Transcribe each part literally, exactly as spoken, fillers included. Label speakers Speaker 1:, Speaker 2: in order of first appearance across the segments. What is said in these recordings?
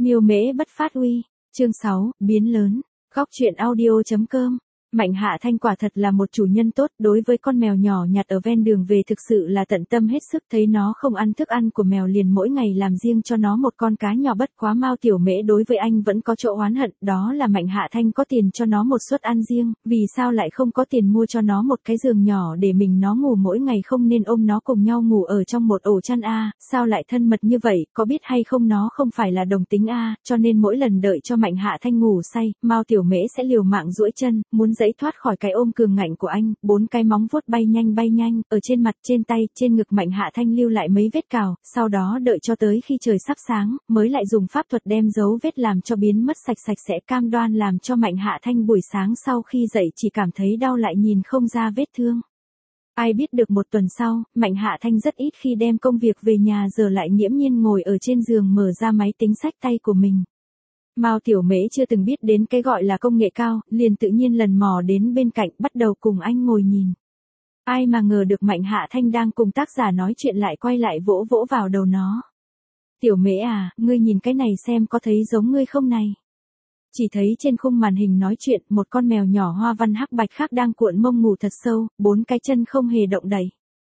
Speaker 1: Miêu mễ bất phát uy. Chương sáu, biến lớn. Góc truyện audio chấm com. Mạnh Hạ Thanh quả thật là một chủ nhân tốt, đối với con mèo nhỏ nhặt ở ven đường về thực sự là tận tâm hết sức, thấy nó không ăn thức ăn của mèo liền mỗi ngày làm riêng cho nó một con cá nhỏ. Bất quá Mao Tiểu Mễ đối với anh vẫn có chỗ oán hận, đó là Mạnh Hạ Thanh có tiền cho nó một suất ăn riêng, vì sao lại không có tiền mua cho nó một cái giường nhỏ để mình nó ngủ mỗi ngày, không nên ôm nó cùng nhau ngủ ở trong một ổ chăn a, sao lại thân mật như vậy, có biết hay không nó không phải là đồng tính a, cho nên mỗi lần đợi cho Mạnh Hạ Thanh ngủ say, Mao Tiểu Mễ sẽ liều mạng duỗi chân, muốn giãy thoát khỏi cái ôm cường ngạnh của anh, bốn cái móng vuốt bay nhanh bay nhanh, ở trên mặt, trên tay, trên ngực Mạnh Hạ Thanh lưu lại mấy vết cào, sau đó đợi cho tới khi trời sắp sáng, mới lại dùng pháp thuật đem dấu vết làm cho biến mất sạch sạch sẽ, cam đoan làm cho Mạnh Hạ Thanh buổi sáng sau khi dậy chỉ cảm thấy đau lại nhìn không ra vết thương. Ai biết được một tuần sau, Mạnh Hạ Thanh rất ít khi đem công việc về nhà, giờ lại nghiễm nhiên ngồi ở trên giường mở ra máy tính xách tay của mình. Mao Tiểu Mễ chưa từng biết đến cái gọi là công nghệ cao, liền tự nhiên lần mò đến bên cạnh, bắt đầu cùng anh ngồi nhìn. Ai mà ngờ được Mạnh Hạ Thanh đang cùng tác giả nói chuyện lại quay lại vỗ vỗ vào đầu nó. Tiểu Mễ à, ngươi nhìn cái này xem có thấy giống ngươi không này? Chỉ thấy trên khung màn hình nói chuyện, một con mèo nhỏ hoa văn hắc bạch khác đang cuộn mông ngủ thật sâu, bốn cái chân không hề động đậy.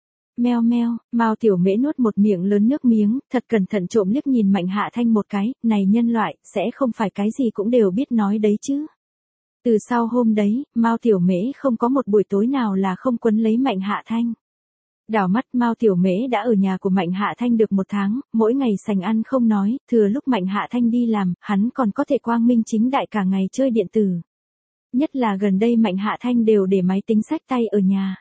Speaker 1: Meo meo, Mao Tiểu Mễ nuốt một miệng lớn nước miếng, thật cẩn thận trộm liếc nhìn Mạnh Hạ Thanh một cái, này nhân loại, sẽ không phải cái gì cũng đều biết nói đấy chứ. Từ sau hôm đấy, Mao Tiểu Mễ không có một buổi tối nào là không quấn lấy Mạnh Hạ Thanh. Đảo mắt Mao Tiểu Mễ đã ở nhà của Mạnh Hạ Thanh được một tháng, mỗi ngày sành ăn không nói, thừa lúc Mạnh Hạ Thanh đi làm, hắn còn có thể quang minh chính đại cả ngày chơi điện tử. Nhất là gần đây Mạnh Hạ Thanh đều để máy tính xách tay ở nhà.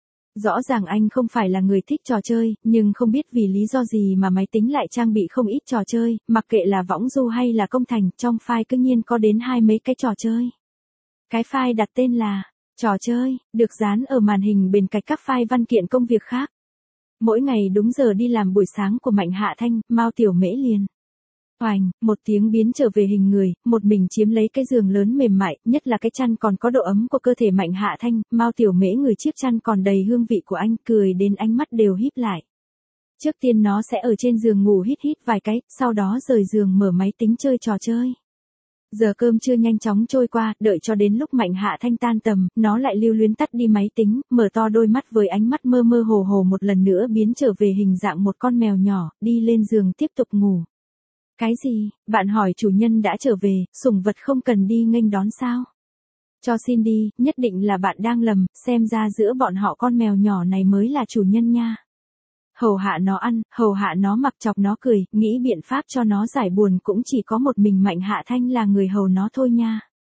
Speaker 1: Rõ ràng anh không phải là người thích trò chơi, nhưng không biết vì lý do gì mà máy tính lại trang bị không ít trò chơi, mặc kệ là võng du hay là công thành, trong file cứ nhiên có đến hai mấy cái trò chơi. Cái file đặt tên là trò chơi, được dán ở màn hình bên cạnh các file văn kiện công việc khác. Mỗi ngày đúng giờ đi làm buổi sáng của Mạnh Hạ Thanh, Mao Tiểu Mễ liền. Oành, một tiếng biến trở về hình người, một mình chiếm lấy cái giường lớn mềm mại, nhất là cái chăn còn có độ ấm của cơ thể Mạnh Hạ Thanh, Mao Tiểu Mễ người chiếc chăn còn đầy hương vị của anh, cười đến ánh mắt đều híp lại. Trước tiên nó sẽ ở trên giường ngủ hít hít vài cái, sau đó rời giường mở máy tính chơi trò chơi. Giờ cơm trưa nhanh chóng trôi qua, đợi cho đến lúc Mạnh Hạ Thanh tan tầm, nó lại lưu luyến tắt đi máy tính, mở to đôi mắt với ánh mắt mơ mơ hồ hồ một lần nữa biến trở về hình dạng một con mèo nhỏ, đi lên giường tiếp tục ngủ. Cái gì, bạn hỏi chủ nhân đã trở về, sủng vật không cần đi nghênh đón sao? Cho xin đi, nhất định là bạn đang lầm, xem ra giữa bọn họ con mèo nhỏ này mới là chủ nhân nha. Hầu hạ nó ăn, hầu hạ nó mặc, chọc nó cười, nghĩ biện pháp cho nó giải buồn cũng chỉ có một mình Mạnh Hạ Thanh là người hầu nó thôi nha.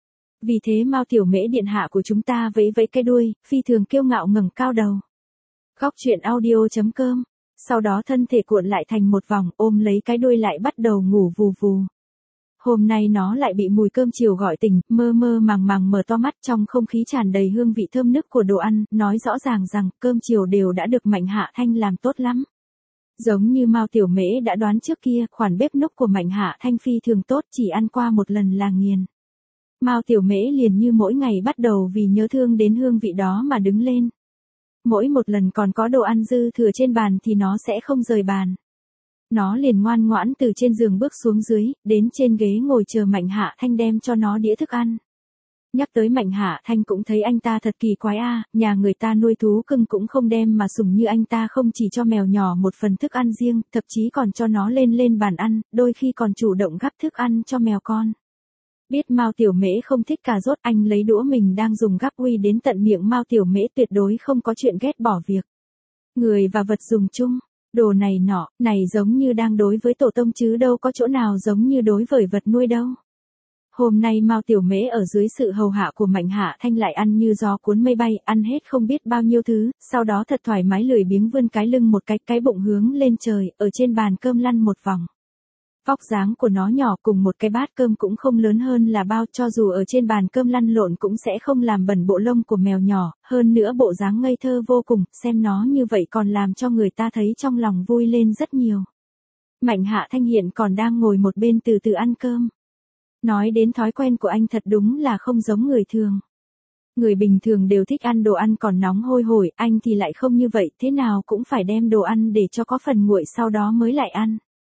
Speaker 1: Vì thế Mao Tiểu Mễ điện hạ của chúng ta vẫy vẫy cái đuôi, phi thường kiêu ngạo ngẩng cao đầu. Góc truyện audio chấm com. Sau đó thân thể cuộn lại thành một vòng, ôm lấy cái đuôi lại bắt đầu ngủ vù vù. Hôm nay nó lại bị mùi cơm chiều gọi tỉnh, mơ mơ màng màng mở to mắt, trong không khí tràn đầy hương vị thơm nức của đồ ăn, nói rõ ràng rằng cơm chiều đều đã được Mạnh Hạ Thanh làm tốt lắm. Giống như Mao Tiểu Mễ đã đoán trước kia, khoản bếp núc của Mạnh Hạ Thanh phi thường tốt, chỉ ăn qua một lần là nghiền. Mao Tiểu Mễ liền như mỗi ngày bắt đầu vì nhớ thương đến hương vị đó mà đứng lên. Mỗi một lần còn có đồ ăn dư thừa trên bàn thì nó sẽ không rời bàn. Nó liền ngoan ngoãn từ trên giường bước xuống dưới, đến trên ghế ngồi chờ Mạnh Hạ Thanh đem cho nó đĩa thức ăn. Nhắc tới Mạnh Hạ Thanh cũng thấy anh ta thật kỳ quái a, nhà người ta nuôi thú cưng cũng không đem mà sủng như anh ta, không chỉ cho mèo nhỏ một phần thức ăn riêng, thậm chí còn cho nó lên lên bàn ăn, đôi khi còn chủ động gắp thức ăn cho mèo con. Biết Mao Tiểu Mễ không thích cà rốt, anh lấy đũa mình đang dùng gắp uy đến tận miệng Mao Tiểu Mễ, tuyệt đối không có chuyện ghét bỏ việc người và vật dùng chung. Đồ này nọ, này giống như đang đối với tổ tông chứ đâu có chỗ nào giống như đối với vật nuôi đâu. Hôm nay Mao Tiểu Mễ ở dưới sự hầu hạ của Mạnh Hạ Thanh lại ăn như gió cuốn mây bay, ăn hết không biết bao nhiêu thứ, sau đó thật thoải mái lười biếng vươn cái lưng một cái, cái bụng hướng lên trời, ở trên bàn cơm lăn một vòng. Vóc dáng của nó nhỏ, cùng một cái bát cơm cũng không lớn hơn là bao, cho dù ở trên bàn cơm lăn lộn cũng sẽ không làm bẩn bộ lông của mèo nhỏ, hơn nữa bộ dáng ngây thơ vô cùng, xem nó như vậy còn làm cho người ta thấy trong lòng vui lên rất nhiều. Mạnh Hạ Thanh hiện còn đang ngồi một bên từ từ ăn cơm. Nói đến thói quen của anh thật đúng là không giống người thường. Người bình thường đều thích ăn đồ ăn còn nóng hôi hổi, anh thì lại không như vậy, thế nào cũng phải đem đồ ăn để cho có phần nguội sau đó mới lại ăn.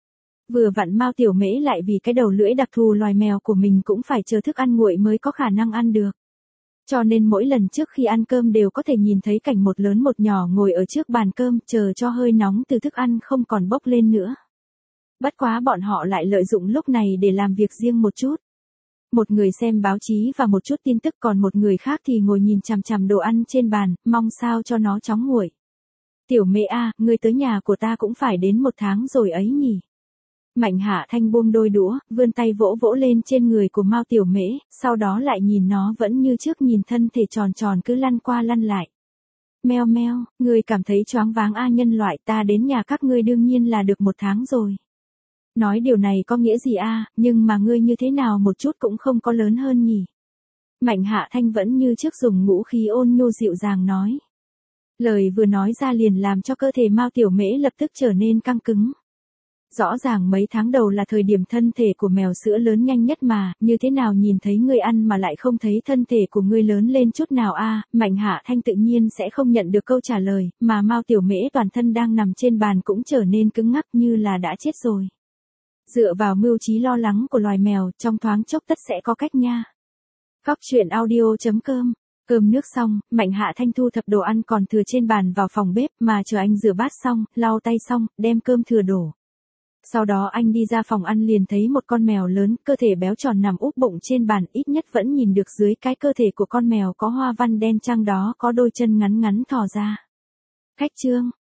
Speaker 1: Vừa vặn Mao Tiểu Mễ lại vì cái đầu lưỡi đặc thù loài mèo của mình cũng phải chờ thức ăn nguội mới có khả năng ăn được. Cho nên mỗi lần trước khi ăn cơm đều có thể nhìn thấy cảnh một lớn một nhỏ ngồi ở trước bàn cơm chờ cho hơi nóng từ thức ăn không còn bốc lên nữa. Bất quá bọn họ lại lợi dụng lúc này để làm việc riêng một chút. Một người xem báo chí và một chút tin tức, còn một người khác thì ngồi nhìn chằm chằm đồ ăn trên bàn, mong sao cho nó chóng nguội. Tiểu Mễ a, ngươi tới nhà của ta cũng phải đến một tháng rồi ấy nhỉ. Mạnh Hạ Thanh buông đôi đũa, vươn tay vỗ vỗ lên trên người của Mao Tiểu Mễ, sau đó lại nhìn nó vẫn như trước nhìn thân thể tròn tròn cứ lăn qua lăn lại. Meo meo, ngươi cảm thấy choáng váng a, nhân loại, ta đến nhà các ngươi đương nhiên là được một tháng rồi. Nói điều này có nghĩa gì a, nhưng mà ngươi như thế nào một chút cũng không có lớn hơn nhỉ. Mạnh Hạ Thanh vẫn như trước dùng ngũ khí ôn nhu dịu dàng nói. Lời vừa nói ra liền làm cho cơ thể Mao Tiểu Mễ lập tức trở nên căng cứng. Rõ ràng mấy tháng đầu là thời điểm thân thể của mèo sữa lớn nhanh nhất mà, như thế nào nhìn thấy ngươi ăn mà lại không thấy thân thể của ngươi lớn lên chút nào a? Mạnh Hạ Thanh tự nhiên sẽ không nhận được câu trả lời, mà Mao Tiểu Mễ toàn thân đang nằm trên bàn cũng trở nên cứng ngắc như là đã chết rồi. Dựa vào mưu trí lo lắng của loài mèo, trong thoáng chốc tất sẽ có cách nha. Góc truyện audio chấm com. Cơm nước xong, Mạnh Hạ Thanh thu thập đồ ăn còn thừa trên bàn vào phòng bếp, mà chờ anh rửa bát xong, lau tay xong, đem cơm thừa đổ. Sau đó anh đi ra phòng ăn liền thấy một con mèo lớn, cơ thể béo tròn nằm úp bụng trên bàn, ít nhất vẫn nhìn được dưới cái cơ thể của con mèo có hoa văn đen trắng đó có đôi chân ngắn ngắn thò ra. Khách trương,